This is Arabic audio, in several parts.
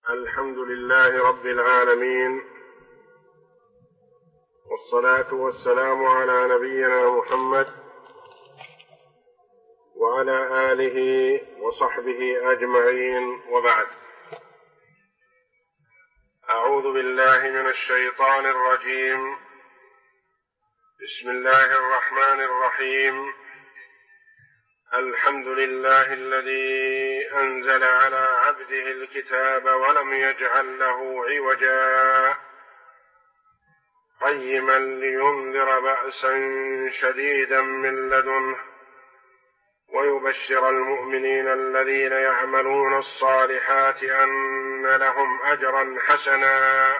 الحمد لله رب العالمين، والصلاة والسلام على نبينا محمد وعلى آله وصحبه أجمعين، وبعد. أعوذ بالله من الشيطان الرجيم. بسم الله الرحمن الرحيم. الحمد لله الذي أنزل على عبده الكتاب ولم يجعل له عوجا قيما لينذر بأسا شديدا من لدنه ويبشر المؤمنين الذين يعملون الصالحات أن لهم أجرا حسنا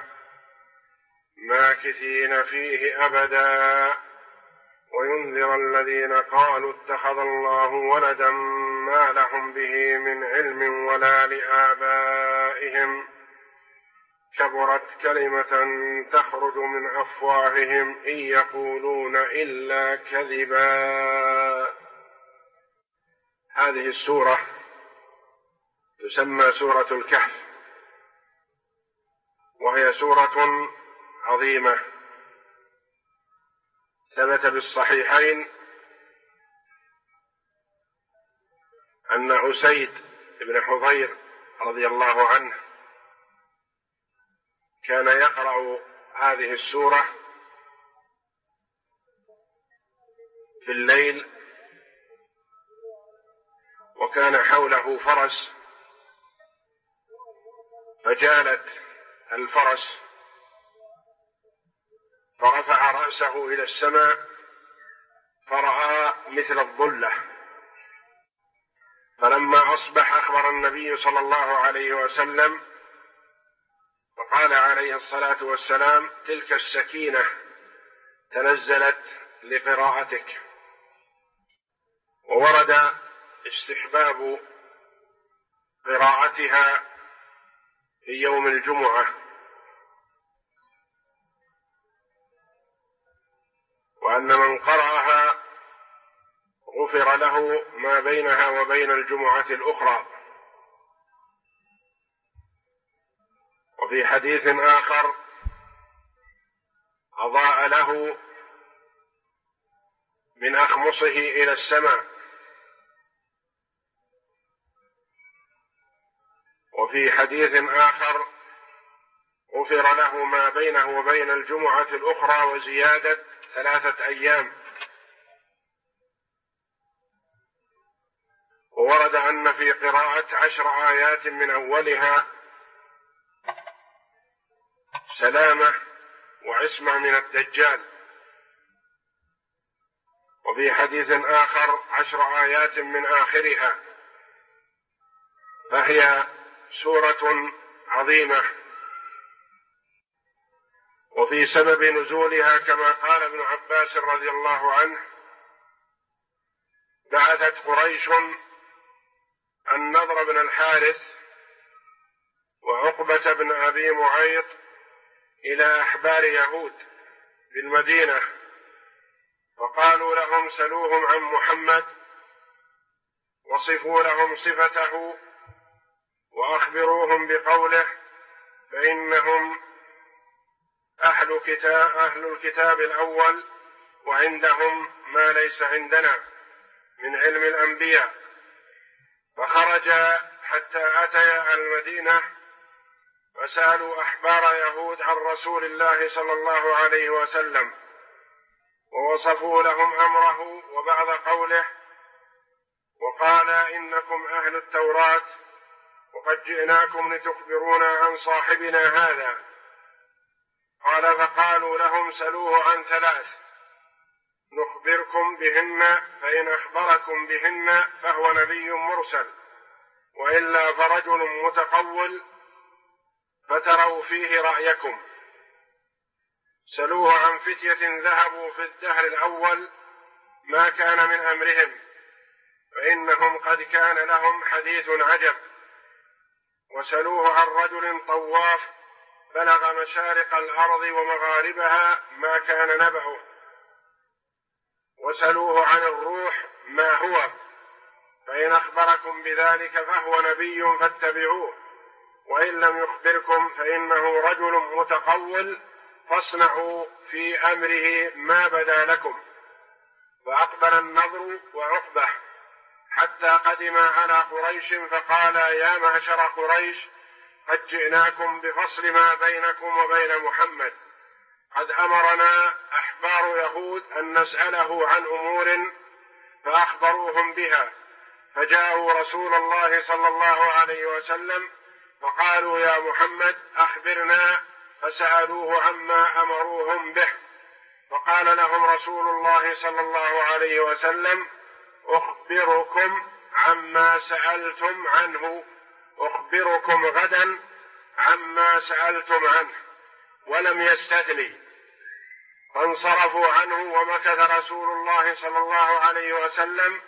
ماكثين فيه أبدا وينذر الذين قالوا اتخذ الله ولدا ما لهم به من علم ولا لآبائهم كبرت كلمة تخرج من أفواههم إن يقولون إلا كذبا. هذه السورة تسمى سورة الكهف، وهي سورة عظيمة. ثبت بالصحيحين أن أسيد بن حضير رضي الله عنه كان يقرأ هذه السورة في الليل، وكان حوله فرس، فجالت الفرس فرفع رأسه إلى السماء فرأى مثل الظلة، فلما أصبح أخبر النبي صلى الله عليه وسلم فقال عليه الصلاة والسلام: تلك السكينة تنزلت لقراءتك. وورد استحباب قراءتها في يوم الجمعة، وأن من قرأها غفر له ما بينها وبين الجمعة الأخرى. وفي حديث آخر: أضاء له من أخمصه إلى السماء. وفي حديث آخر: غفر له ما بينه وبين الجمعة الأخرى وزيادة 3 أيام. وورد أن في قراءة 10 آيات من أولها سلامة وعصمة من الدجال. وفي حديث آخر 10 آيات من آخرها، فهي سورة عظيمة. وفي سبب نزولها كما قال ابن عباس رضي الله عنه: بعثت قريش النضر بن الحارث وعقبة بن أبي معيط إلى أحبار يهود بالمدينة، فقالوا لهم: سلوهم عن محمد وصفوا لهم صفته وأخبروهم بقوله، فإنهم أهل الكتاب الأول وعندهم ما ليس عندنا من علم الأنبياء. فخرج حتى أتيا المدينة فسألوا أحبار يهود عن رسول الله صلى الله عليه وسلم، ووصفوا لهم أمره وبعض قوله، وقال: إنكم أهل التوراة وقد جئناكم لتخبرونا عن صاحبنا هذا. قال: فقالوا لهم: سلوه عن 3 نخبركم بهن، فإن أخبركم بهن فهو نبي مرسل، وإلا فرجل متقول فتروا فيه رأيكم. سلوه عن فتية ذهبوا في الدهر الأول ما كان من أمرهم، فإنهم قد كان لهم حديث عجب. وسلوه عن رجل طواف بلغ مشارق الأرض ومغاربها ما كان نبعه. وسلوه عن الروح ما هو، فإن أخبركم بذلك فهو نبي فاتبعوه، وإن لم يخبركم فإنه رجل متقول فاصنعوا في أمره ما بدا لكم. فأقبل النضر وعقبة حتى قدم على قريش فقال: يا معشر قريش، قد جئناكم بفصل ما بينكم وبين محمد. قد أمرنا أحبار يهود أن نسأله عن أمور فأخبروهم بها، فجاءوا رسول الله صلى الله عليه وسلم فقالوا: يا محمد أخبرنا، فسألوه عما أمروهم به، فقال لهم رسول الله صلى الله عليه وسلم: أخبركم عما سألتم عنه، أخبركم غدا عما سألتم عنه. ولم يستثني، فانصرفوا عنه. ومكث رسول الله صلى الله عليه وسلم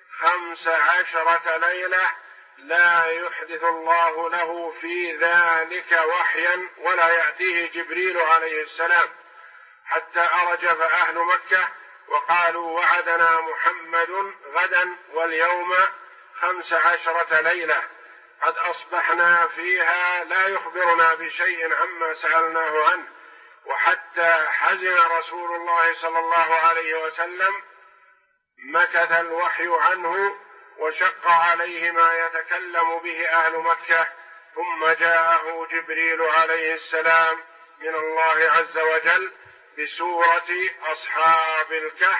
15 ليلة لا يحدث الله له في ذلك وحيا ولا يأتيه جبريل عليه السلام، حتى أرجف أهل مكة وقالوا: وعدنا محمد غدا واليوم 15 ليلة قد أصبحنا فيها لا يخبرنا بشيء عما سألناه عنه. وحتى حزن رسول الله صلى الله عليه وسلم مكث الوحي عنه وشق عليه ما يتكلم به أهل مكة، ثم جاءه جبريل عليه السلام من الله عز وجل بسورة أصحاب الكهف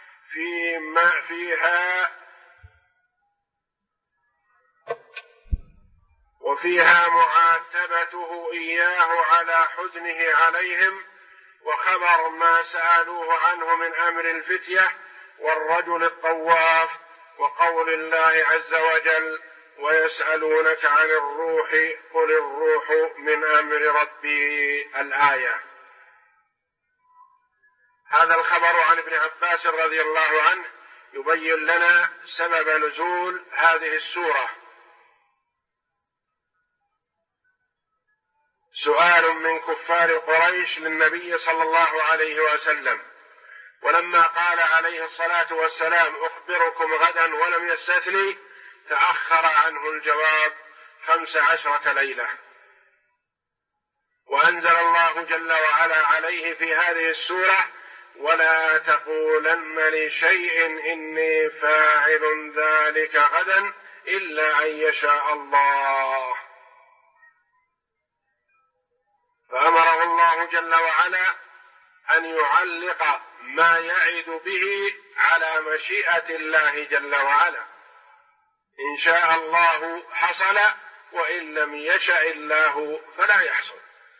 وفيها معاتبته إياه على حزنه عليهم، وخبر ما سألوه عنه من أمر الفتية والرجل الطواف، وقول الله عز وجل: ويسألونك عن الروح قل الروح من أمر ربي. الآية. هذا الخبر عن ابن عباس رضي الله عنه يبين لنا سبب نزول هذه السورة. سؤال من كفار قريش للنبي صلى الله عليه وسلم، ولما قال عليه الصلاة والسلام: أخبركم غدا ولم يستثني، تأخر عنه الجواب 15 ليلة. وأنزل الله جل وعلا عليه في هذه السورة: ولا تقولن لشيء إني فاعل ذلك غدا إلا أن يشاء الله. فأمره الله جل وعلا أن يعلق ما يعد به على مشيئة الله جل وعلا، إن شاء الله حصل، وإن لم يشأ الله فلا يحصل.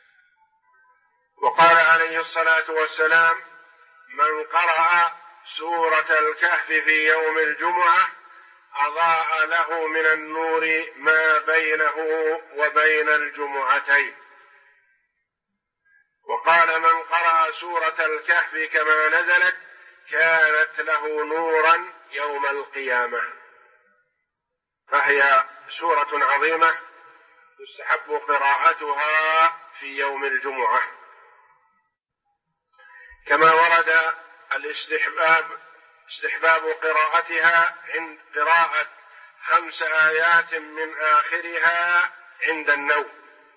وقال عليه الصلاة والسلام: من قرأ سورة الكهف في يوم الجمعة أضاء له من النور ما بينه وبين الجمعتين. وقال: من قرأ سورة الكهف كما نزلت كانت له نورا يوم القيامة. فهي سورة عظيمة يستحب قراءتها في يوم الجمعة، كما ورد استحباب قراءتها عند قراءة 5 آيات من آخرها عند النوم.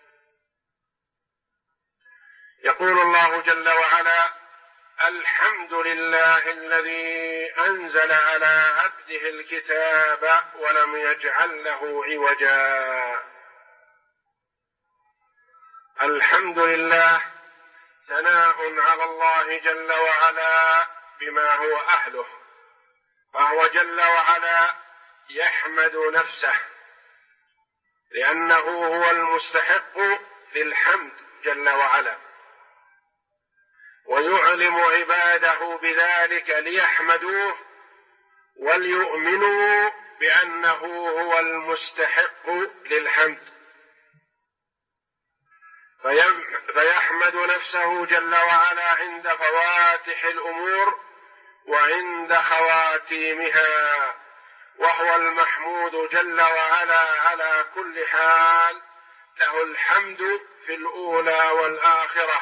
يقول الله جل وعلا: الحمد لله الذي أنزل على عبده الكتاب ولم يجعل له عوجا. الحمد لله ثناء على الله جل وعلا بما هو أهله، فهو جل وعلا يحمد نفسه لأنه هو المستحق للحمد جل وعلا، ويعلم عباده بذلك ليحمدوه وليؤمنوا بأنه هو المستحق للحمد، فيحمد نفسه جل وعلا عند فواتح الأمور وعند خواتيمها، وهو المحمود جل وعلا على كل حال، له الحمد في الأولى والآخرة.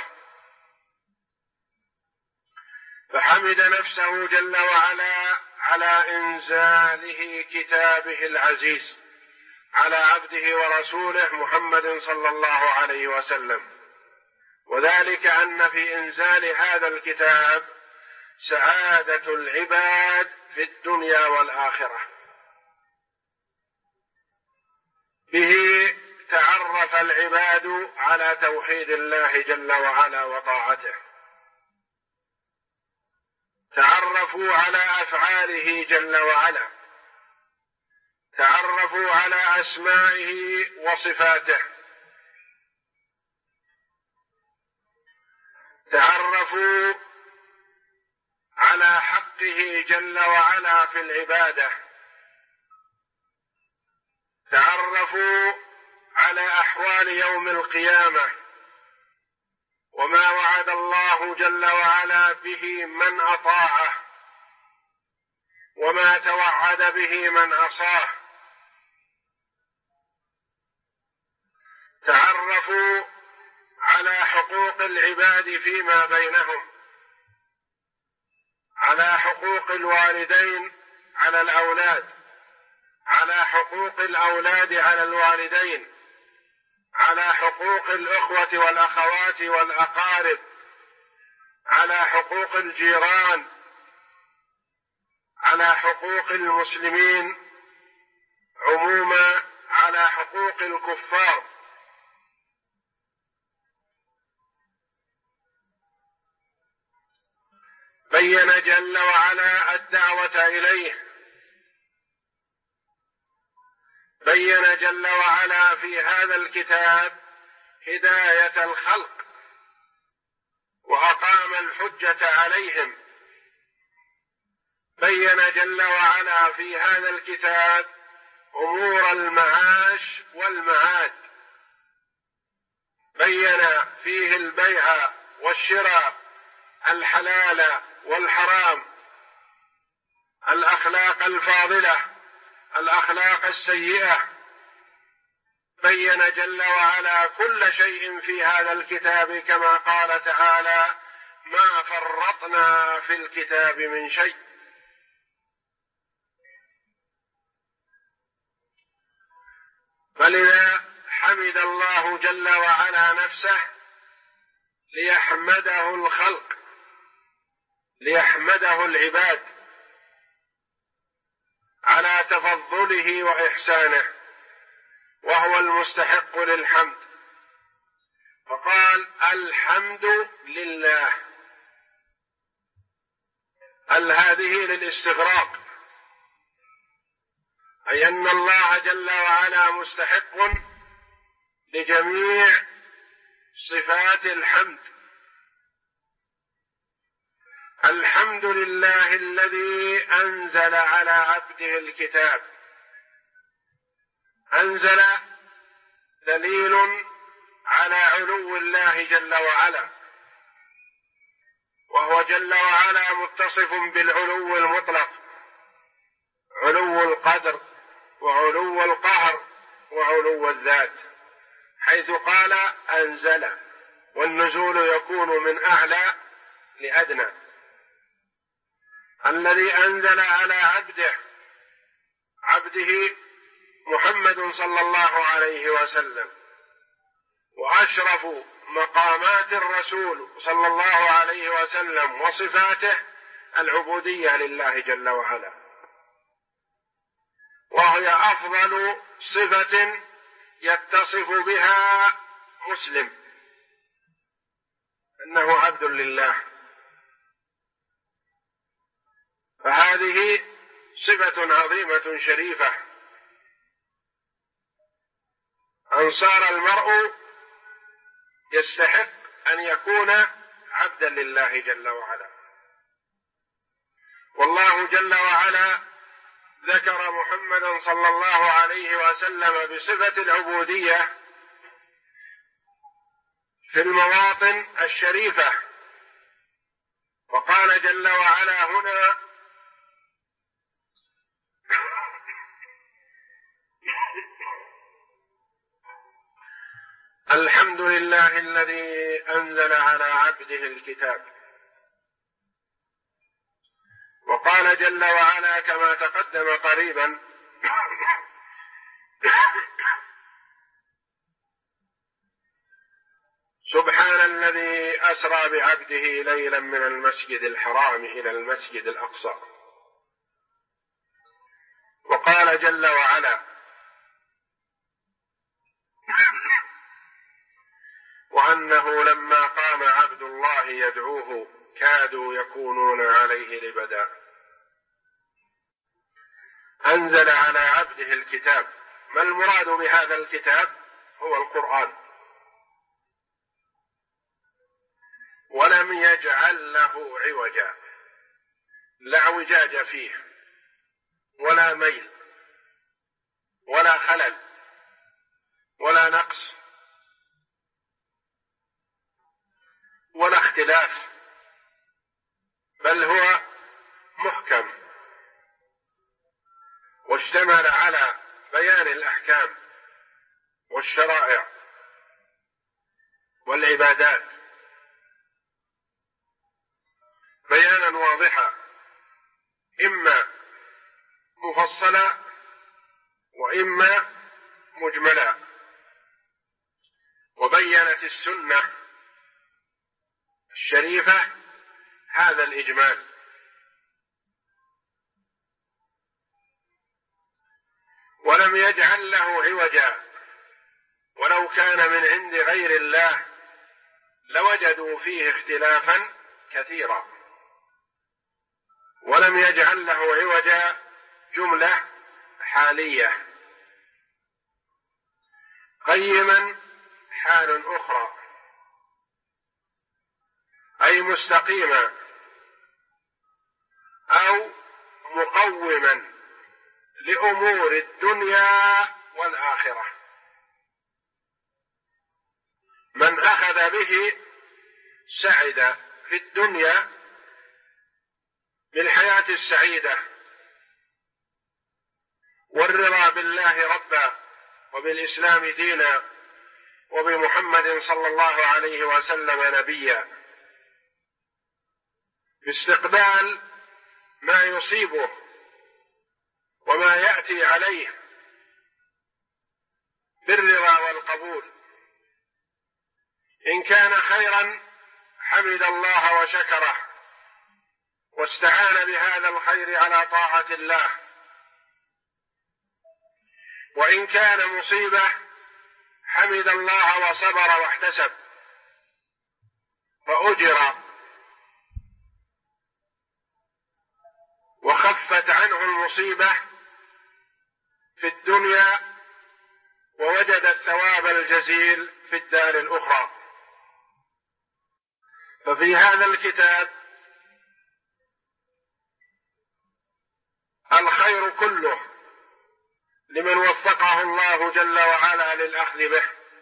فحمد نفسه جل وعلا على إنزاله كتابه العزيز، على عبده ورسوله محمد صلى الله عليه وسلم، وذلك أن في إنزال هذا الكتاب سعادة العباد في الدنيا والآخرة. به تعرف العباد على توحيد الله جل وعلا وطاعته، تعرفوا على أفعاله جل وعلا، تعرفوا على أسمائه وصفاته، تعرفوا على حقه جل وعلا في العبادة، تعرفوا على أحوال يوم القيامة وما وعد الله جل وعلا به من أطاعه وما توعد به من عصاه، تعرفوا على حقوق العباد فيما بينهم، على حقوق الوالدين على الأولاد، على حقوق الأولاد على الوالدين، على حقوق الأخوة والأخوات والأقارب، على حقوق الجيران، على حقوق المسلمين عموما، على حقوق الكفار. بين جل وعلا الدعوة إليه، بين جل وعلا في هذا الكتاب هداية الخلق وأقام الحجة عليهم، بين جل وعلا في هذا الكتاب أمور المعاش والمعاد، بين فيه البيع والشراء، الحلال والحرام، الأخلاق الفاضلة، الأخلاق السيئة، بين جل وعلا كل شيء في هذا الكتاب كما قال تعالى: ما فرطنا في الكتاب من شيء. فلذا حمد الله جل وعلا نفسه ليحمده الخلق، ليحمده العباد على تفضله وإحسانه، وهو المستحق للحمد، فقال: الحمد لله. هذه للاستغراق، أي أن الله جل وعلا مستحق لجميع صفات الحمد. الحمد لله الذي أنزل على عبده الكتاب. أنزل دليل على علو الله جل وعلا، وهو جل وعلا متصف بالعلو المطلق، علو القدر وعلو القهر وعلو الذات، حيث قال أنزل، والنزول يكون من أعلى لأدنى. الذي أنزل على عبده محمد صلى الله عليه وسلم، وأشرف مقامات الرسول صلى الله عليه وسلم وصفاته العبودية لله جل وعلا، وهي أفضل صفة يتصف بها مسلم، أنه عبد لله. فهذه صفة عظيمة شريفة، أن صار المرء يستحق أن يكون عبدا لله جل وعلا. والله جل وعلا ذكر محمدا صلى الله عليه وسلم بصفة العبودية في المواطن الشريفة، وقال جل وعلا هنا: الحمد لله الذي أنزل على عبده الكتاب. وقال جل وعلا كما تقدم قريبا: سبحان الذي أسرى بعبده ليلا من المسجد الحرام إلى المسجد الأقصى. وقال جل وعلا: وأنه لما قام عبد الله يدعوه كادوا يكونون عليه لبدا. أنزل على عبده الكتاب. ما المراد بهذا الكتاب؟ هو القرآن. ولم يجعل له عوجا، لا اعوجاج فيه ولا ميل ولا خلل ولا نقص ولا اختلاف، بل هو محكم واشتمل على بيان الأحكام والشرائع والعبادات بيانا واضحا، إما مفصلا وإما مجملا. وبينت السنة الشريفة هذا الإجمال. ولم يجعل له عوجا، ولو كان من عند غير الله لوجدوا فيه اختلافا كثيرا. ولم يجعل له عوجا جملة حالية، قيما حال أخرى، أي مستقيما أو مقوما لأمور الدنيا والآخرة. من أخذ به سعد في الدنيا بالحياة السعيدة والرضا بالله ربا وبالإسلام دينا وبمحمد صلى الله عليه وسلم نبيا، باستقبال ما يصيبه وما يأتي عليه بالرضا والقبول. إن كان خيرا حمد الله وشكره واستعان بهذا الخير على طاعة الله، وإن كان مصيبة حمد الله وصبر واحتسب فأجر وخفت عنه المصيبة في الدنيا ووجد الثواب الجزيل في الدار الأخرى. ففي هذا الكتاب الخير كله لمن وفقه الله جل وعلا للأخذ به،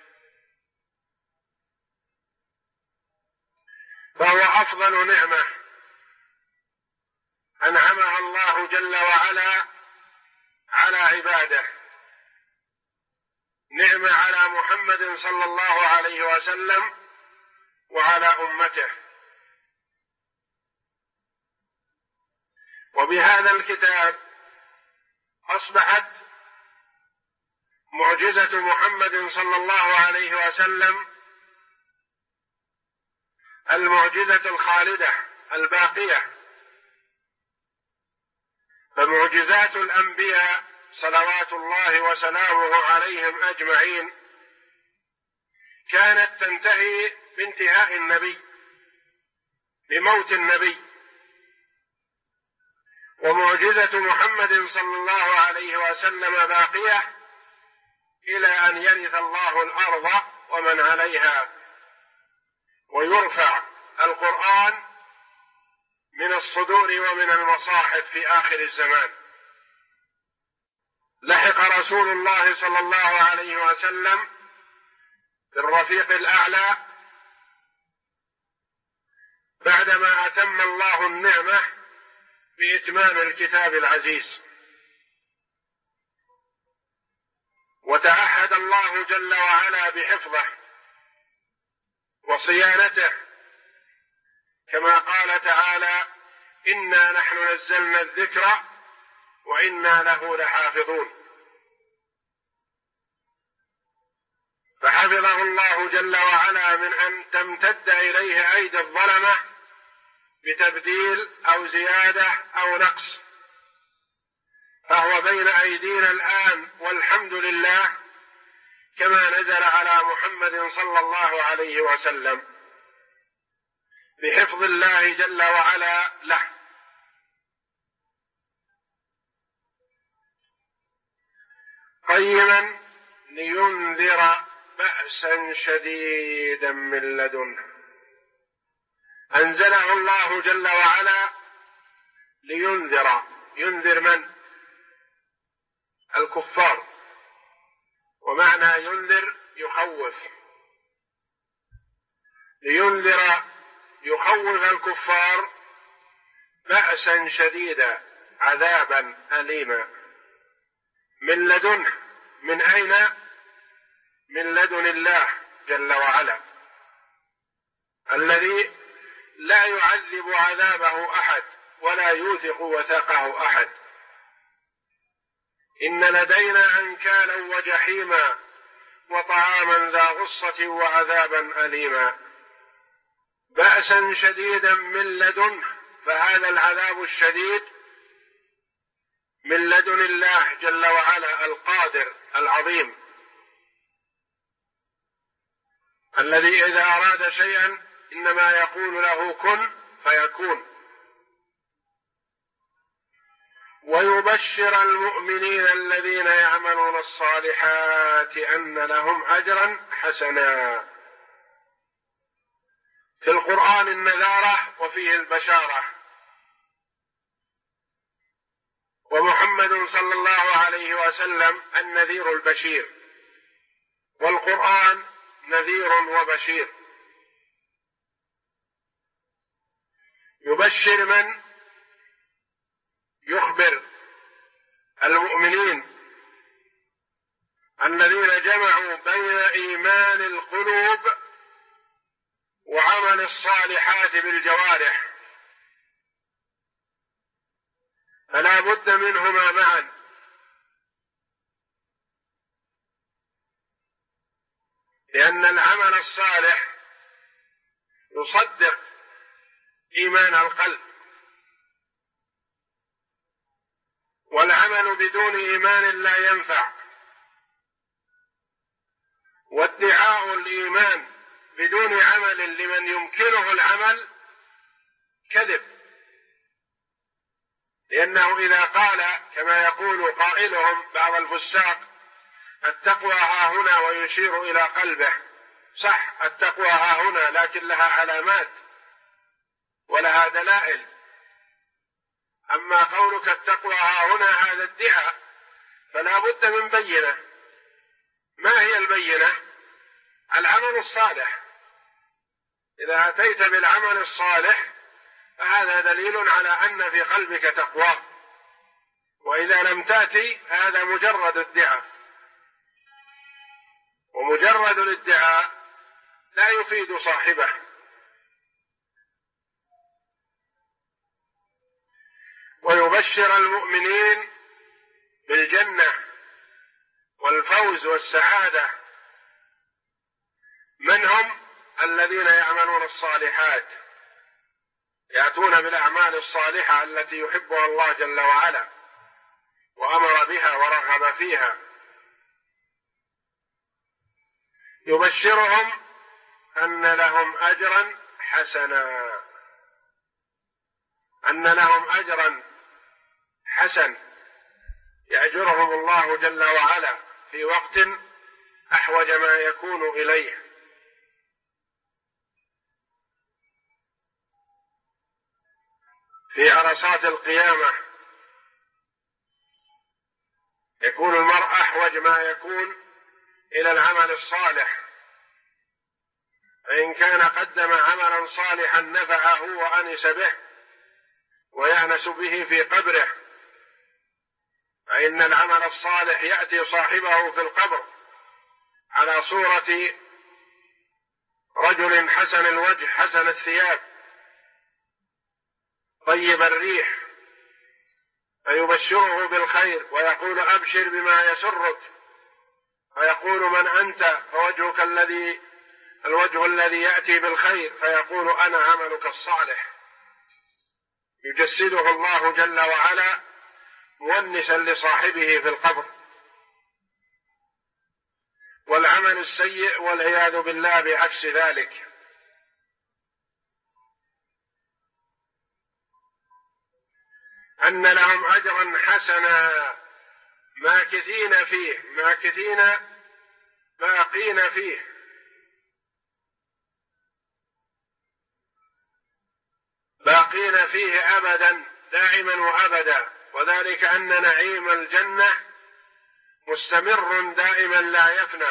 فهو أفضل نعمة أنعمها الله جل وعلا على عباده، نعمة على محمد صلى الله عليه وسلم وعلى أمته. وبهذا الكتاب أصبحت معجزة محمد صلى الله عليه وسلم المعجزة الخالدة الباقية. فمعجزات الأنبياء صلوات الله وسلامه عليهم أجمعين كانت تنتهي بانتهاء النبي، بموت النبي. ومعجزة محمد صلى الله عليه وسلم باقية إلى أن يرث الله الأرض ومن عليها، ويرفع القرآن من الصدور ومن المصاحف في آخر الزمان. لحق رسول الله صلى الله عليه وسلم بالرفيق الأعلى بعدما أتم الله النعمة بإتمام الكتاب العزيز. وتعهد الله جل وعلا بحفظه وصيانته، كما قال تعالى: إنا نحن نزلنا الذكر وإنا له لحافظون. فحفظه الله جل وعلا من أن تمتد إليه أيدي الظلمة بتبديل أو زيادة أو نقص، فهو بين أيدينا الآن والحمد لله كما نزل على محمد صلى الله عليه وسلم بحفظ الله جل وعلا له. قيما لينذر بأسا شديدا من لدنه، أنزله الله جل وعلا لينذر. ينذر من؟ الكفار، ومعنى ينذر يخوف، لينذر يخوف الكفار بأسا شديدا، عذابا أليما من لدنه. من أين؟ من لدن الله جل وعلا الذي لا يعذب عذابه أحد ولا يوثق وثاقه أحد. إن لدينا أنكالا وجحيما وطعاما ذا غصة وعذابا أليما. بأسا شديدا من لدنه، فهذا العذاب الشديد من لدن الله جل وعلا القادر العظيم، الذي إذا أراد شيئا إنما يقول له كن فيكون. ويبشر المؤمنين الذين يعملون الصالحات أن لهم أجرا حسنا. في القرآن النذارة وفيه البشارة، ومحمد صلى الله عليه وسلم النذير البشير، والقرآن نذير وبشير. يبشر من؟ يخبر المؤمنين الذين جمعوا بين إيمان القلوب وعمل الصالحات بالجوارح، فلا بد منهما معا. لأن العمل الصالح يصدق إيمان القلب، والعمل بدون إيمان لا ينفع، وادعاء الإيمان بدون عمل لمن يمكنه العمل كذب. لأنه إذا قال كما يقول قائلهم بعض الفساق التقوى ها هنا ويشير إلى قلبه، صح التقوى ها هنا، لكن لها علامات ولها دلائل. أما قولك التقوى ها هنا هذا ادعاء، فلا بد من بينة. ما هي البينة؟ العمل الصالح. إذا أتيت بالعمل الصالح فهذا دليل على أن في قلبك تقوى، وإذا لم تأتي هذا مجرد ادعاء، ومجرد الادعاء لا يفيد صاحبه. ويبشر المؤمنين بالجنة والفوز والسعادة. من هم؟ الذين يعملون الصالحات، يأتون بالأعمال الصالحة التي يحبها الله جل وعلا وأمر بها ورغب فيها. يبشرهم أن لهم أجرا حسنا، أن لهم أجرا حسن يأجرهم الله جل وعلا في وقت أحوج ما يكون إليه. في عرصات القيامة يكون المرء أحوج ما يكون إلى العمل الصالح، فإن كان قدم عملا صالحا نفعه وأنس به ويأنس به في قبره، فإن العمل الصالح يأتي صاحبه في القبر على صورة رجل حسن الوجه حسن الثياب طيب الريح، فيبشره بالخير ويقول أبشر بما يسرك، فيقول من أنت؟ فوجهك الوجه الذي يأتي بالخير، فيقول أنا عملك الصالح، يجسده الله جل وعلا مونسا لصاحبه في القبر. والعمل السيء والعياذ بالله بعكس ذلك. أن لهم أجرا حسنا ماكثين فيه، باقين فيه، باقين فيه أبدا، دائما وأبدا، وذلك أن نعيم الجنة مستمر دائما لا يفنى.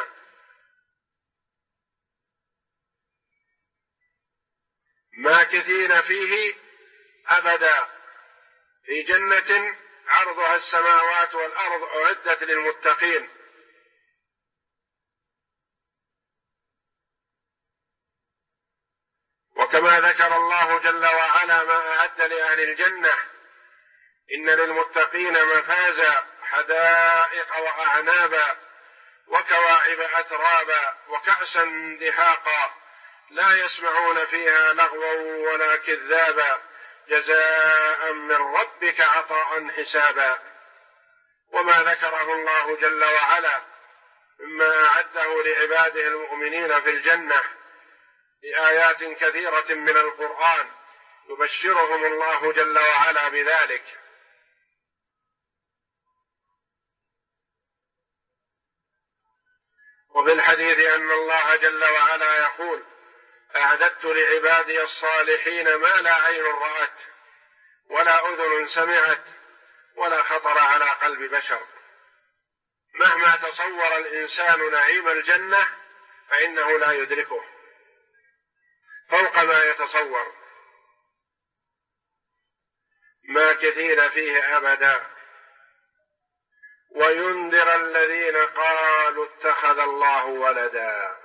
ماكثين فيه أبدا في جنة عرضها السماوات والأرض أعدت للمتقين. وكما ذكر الله جل وعلا ما أعد لأهل الجنة: إن للمتقين مفازا حدائق وأعنابا وكواعب أترابا وكأسا دهاقا لا يسمعون فيها لغوا ولا كذابا جزاء من ربك عطاء حسابا. وما ذكره الله جل وعلا مما أعده لعباده المؤمنين في الجنة بآيات كثيرة من القرآن يبشرهم الله جل وعلا بذلك. وفي الحديث أن الله جل وعلا يقول: أعددت لعبادي الصالحين ما لا عين رأت ولا أذن سمعت ولا خطر على قلب بشر. مهما تصور الإنسان نعيم الجنة فإنه لا يدركه فوق ما يتصور. ماكثين فيه أبدا. وينذر الذين قالوا اتخذ الله ولدا.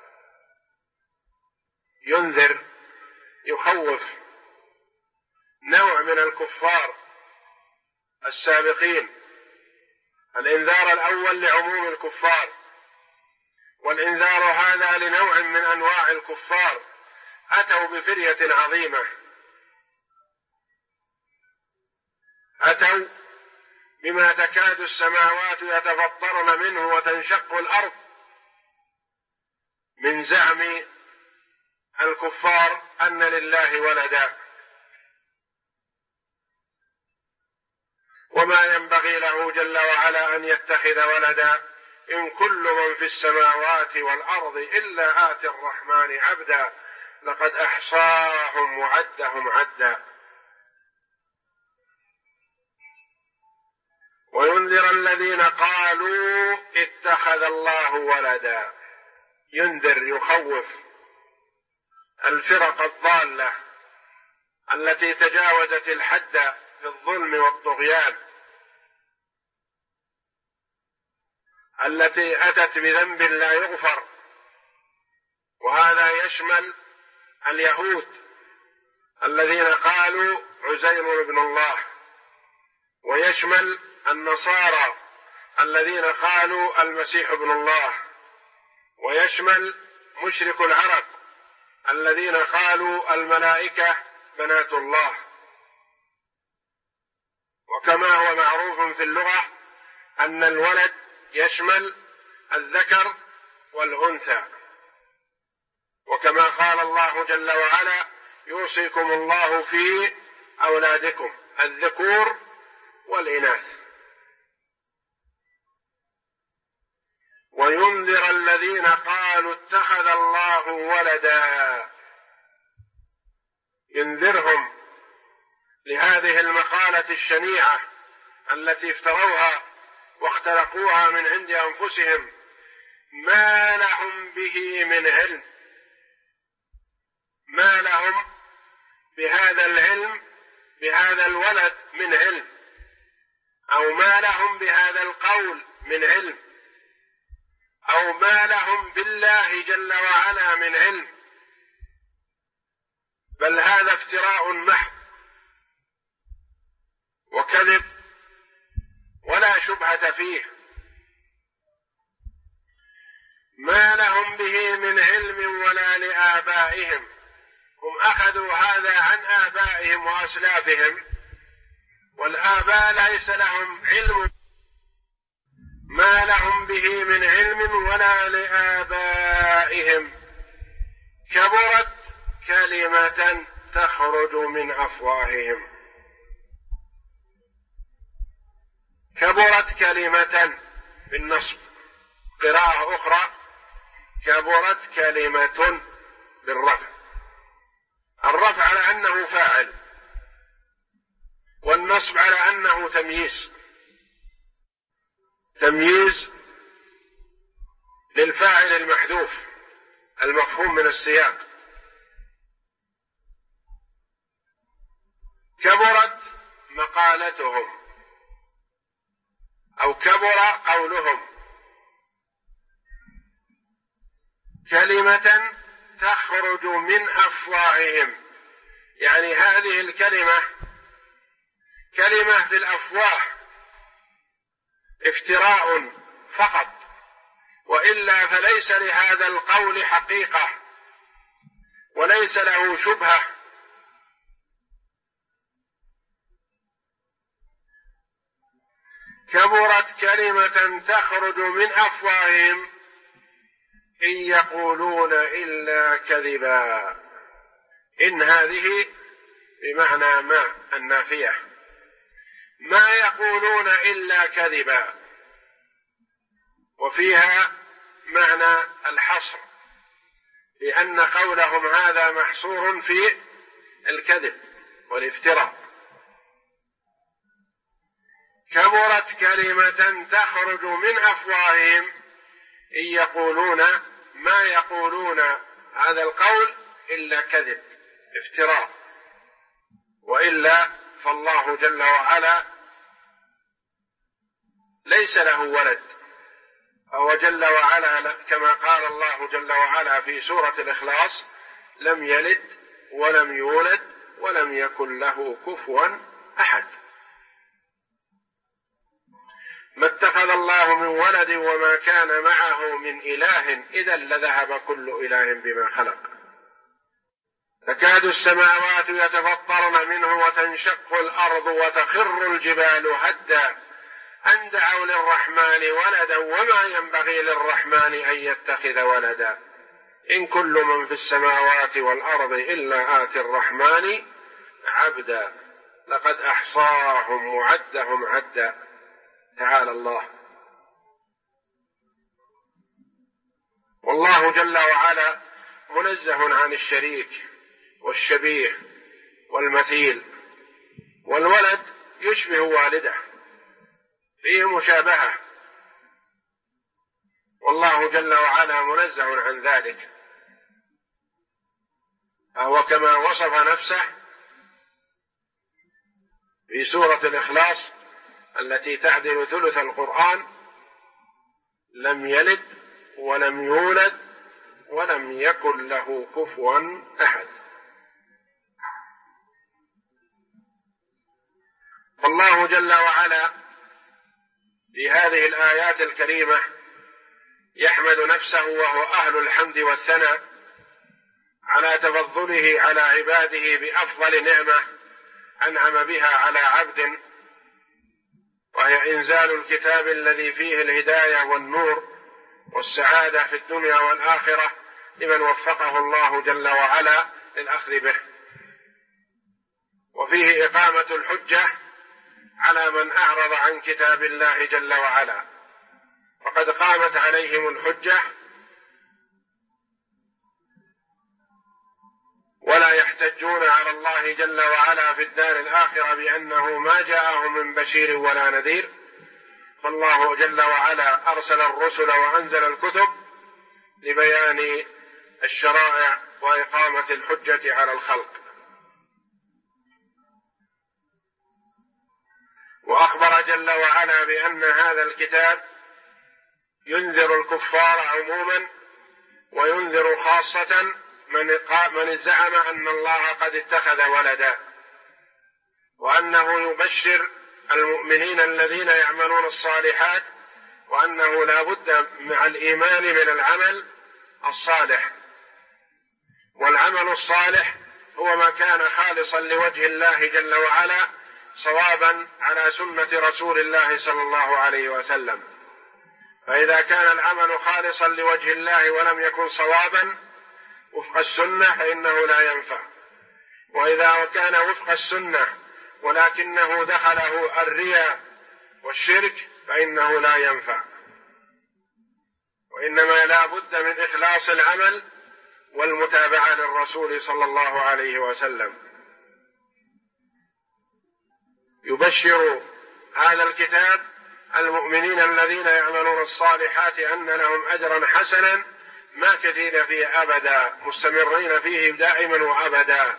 ينذر يخوف نوع من الكفار السابقين. الإنذار الأول لعموم الكفار، والإنذار هذا لنوع من أنواع الكفار أتوا بفرية عظيمة، أتوا بما تكاد السماوات يتفطرن منه وتنشق الأرض من زعم الكفار أن لله ولدا، وما ينبغي له جل وعلا أن يتخذ ولدا. إن كل من في السماوات والأرض إلا آتي الرحمن عبدا لقد أحصاهم وعدهم عدا. وينذر الذين قالوا اتخذ الله ولدا. ينذر يخوف الفرق الضالة التي تجاوزت الحد في الظلم والطغيان، التي أتت بذنب لا يغفر، وهذا يشمل اليهود الذين قالوا عزير ابن الله، ويشمل النصارى الذين قالوا المسيح ابن الله، ويشمل مشرك العرب الذين قالوا الملائكة بنات الله. وكما هو معروف في اللغة أن الولد يشمل الذكر والأنثى، وكما قال الله جل وعلا: يوصيكم الله في أولادكم الذكور والإناث. وينذر الذين قالوا اتخذ الله ولدا. ينذرهم لهذه المقالة الشنيعة التي افتروها واخترقوها من عند أنفسهم، ما لهم به من علم، ما لهم بهذا العلم، بهذا الولد من علم، أو ما لهم بهذا القول من علم، أو ما لهم بالله جل وعلا من علم، بل هذا افتراء محض وكذب ولا شبهة فيه. ما لهم به من علم ولا لآبائهم. هم أخذوا هذا عن آبائهم وأسلافهم، والآباء ليس لهم علم، ما لهم به من علم ولا لآبائهم. كبرت كلمة تخرج من أفواههم. كبرت كلمة بالنصب. قراءة أخرى كبرت كلمة بالرفع. الرفع على أنه فاعل، والنصب على أنه تمييز للفاعل المحذوف المفهوم من السياق. كبرت مقالتهم أو كبر قولهم. كلمة تخرج من أفواههم، يعني هذه الكلمة كلمة في الأفواه افتراء فقط، وإلا فليس لهذا القول حقيقة وليس له شبهة. كبرت كلمة تخرج من أفواههم إن يقولون إلا كذبا. إن هذه بمعنى ما النافية، ما يقولون إلا كذبا، وفيها معنى الحصر، لأن قولهم هذا محصور في الكذب والافتراء. كبرت كلمة تخرج من أفواههم إن يقولون، ما يقولون هذا القول إلا كذب افتراء، وإلا فالله جل وعلا ليس له ولد، أو جل وعلا كما قال الله جل وعلا في سورة الإخلاص: لم يلد ولم يولد ولم يكن له كفوا أحد. ما اتخذ الله من ولد وما كان معه من إله إذا لذهب كل إله بما خلق. تكاد السماوات يتفطرن منه وتنشق الأرض وتخر الجبال هدا أن دعوا للرحمن ولدا وما ينبغي للرحمن أن يتخذ ولدا إن كل من في السماوات والأرض إلا آتي الرحمن عبدا لقد أحصاهم وعدهم عدا. تعالى الله. والله جل وعلا منزه عن الشريك والشبيه والمثيل، والولد يشبه والده فيه مشابهة، والله جل وعلا منزه عن ذلك. فهو كما وصف نفسه في سورة الإخلاص التي تعدل ثلث القرآن: لم يلد ولم يولد ولم يكن له كفوا أحد. فالله جل وعلا في هذه الآيات الكريمة يحمد نفسه وهو أهل الحمد والثناء على تفضله على عباده بأفضل نعمة أنعم بها على عبد، وهي إنزال الكتاب الذي فيه الهداية والنور والسعادة في الدنيا والآخرة لمن وفقه الله جل وعلا للأخذ به، وفيه إقامة الحجة على من أعرض عن كتاب الله جل وعلا، وقد قامت عليهم الحجة ولا يحتجون على الله جل وعلا في الدار الآخرة بأنه ما جاءهم من بشير ولا نذير. فالله جل وعلا أرسل الرسل وأنزل الكتب لبيان الشرائع وإقامة الحجة على الخلق. وأخبر جل وعلا بأن هذا الكتاب ينذر الكفار عموما وينذر خاصة من زعم أن الله قد اتخذ ولدا، وأنه يبشر المؤمنين الذين يعملون الصالحات وأنه لا بد مع الإيمان من العمل الصالح، والعمل الصالح هو ما كان خالصا لوجه الله جل وعلا صوابا على سنة رسول الله صلى الله عليه وسلم. فإذا كان العمل خالصا لوجه الله ولم يكن صوابا وفق السنة فإنه لا ينفع، وإذا كان وفق السنة ولكنه دخله الرياء والشرك فإنه لا ينفع، وإنما لا بد من إخلاص العمل والمتابعة للرسول صلى الله عليه وسلم. يبشر هذا الكتاب المؤمنين الذين يعملون الصالحات أن لهم أجرا حسنا ماكثين فيه أبدا، مستمرين فيه دائما وأبدا.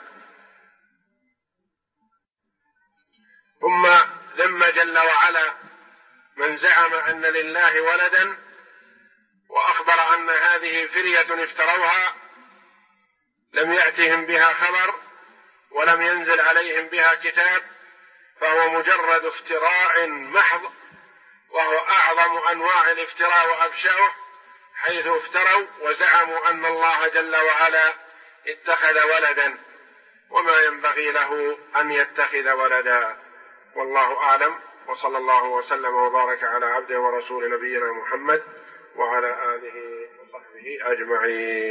ثم ذم جل وعلا من زعم أن لله ولدا، وأخبر أن هذه فرية افتروها لم يأتهم بها خبر ولم ينزل عليهم بها كتاب، فهو مجرد افتراء محض، وهو أعظم أنواع الافتراء وأبشعه، حيث افتروا وزعموا أن الله جل وعلا اتخذ ولدا، وما ينبغي له أن يتخذ ولدا. والله أعلم، وصلى الله وسلم وبارك على عبده ورسول نبينا محمد وعلى آله وصحبه أجمعين.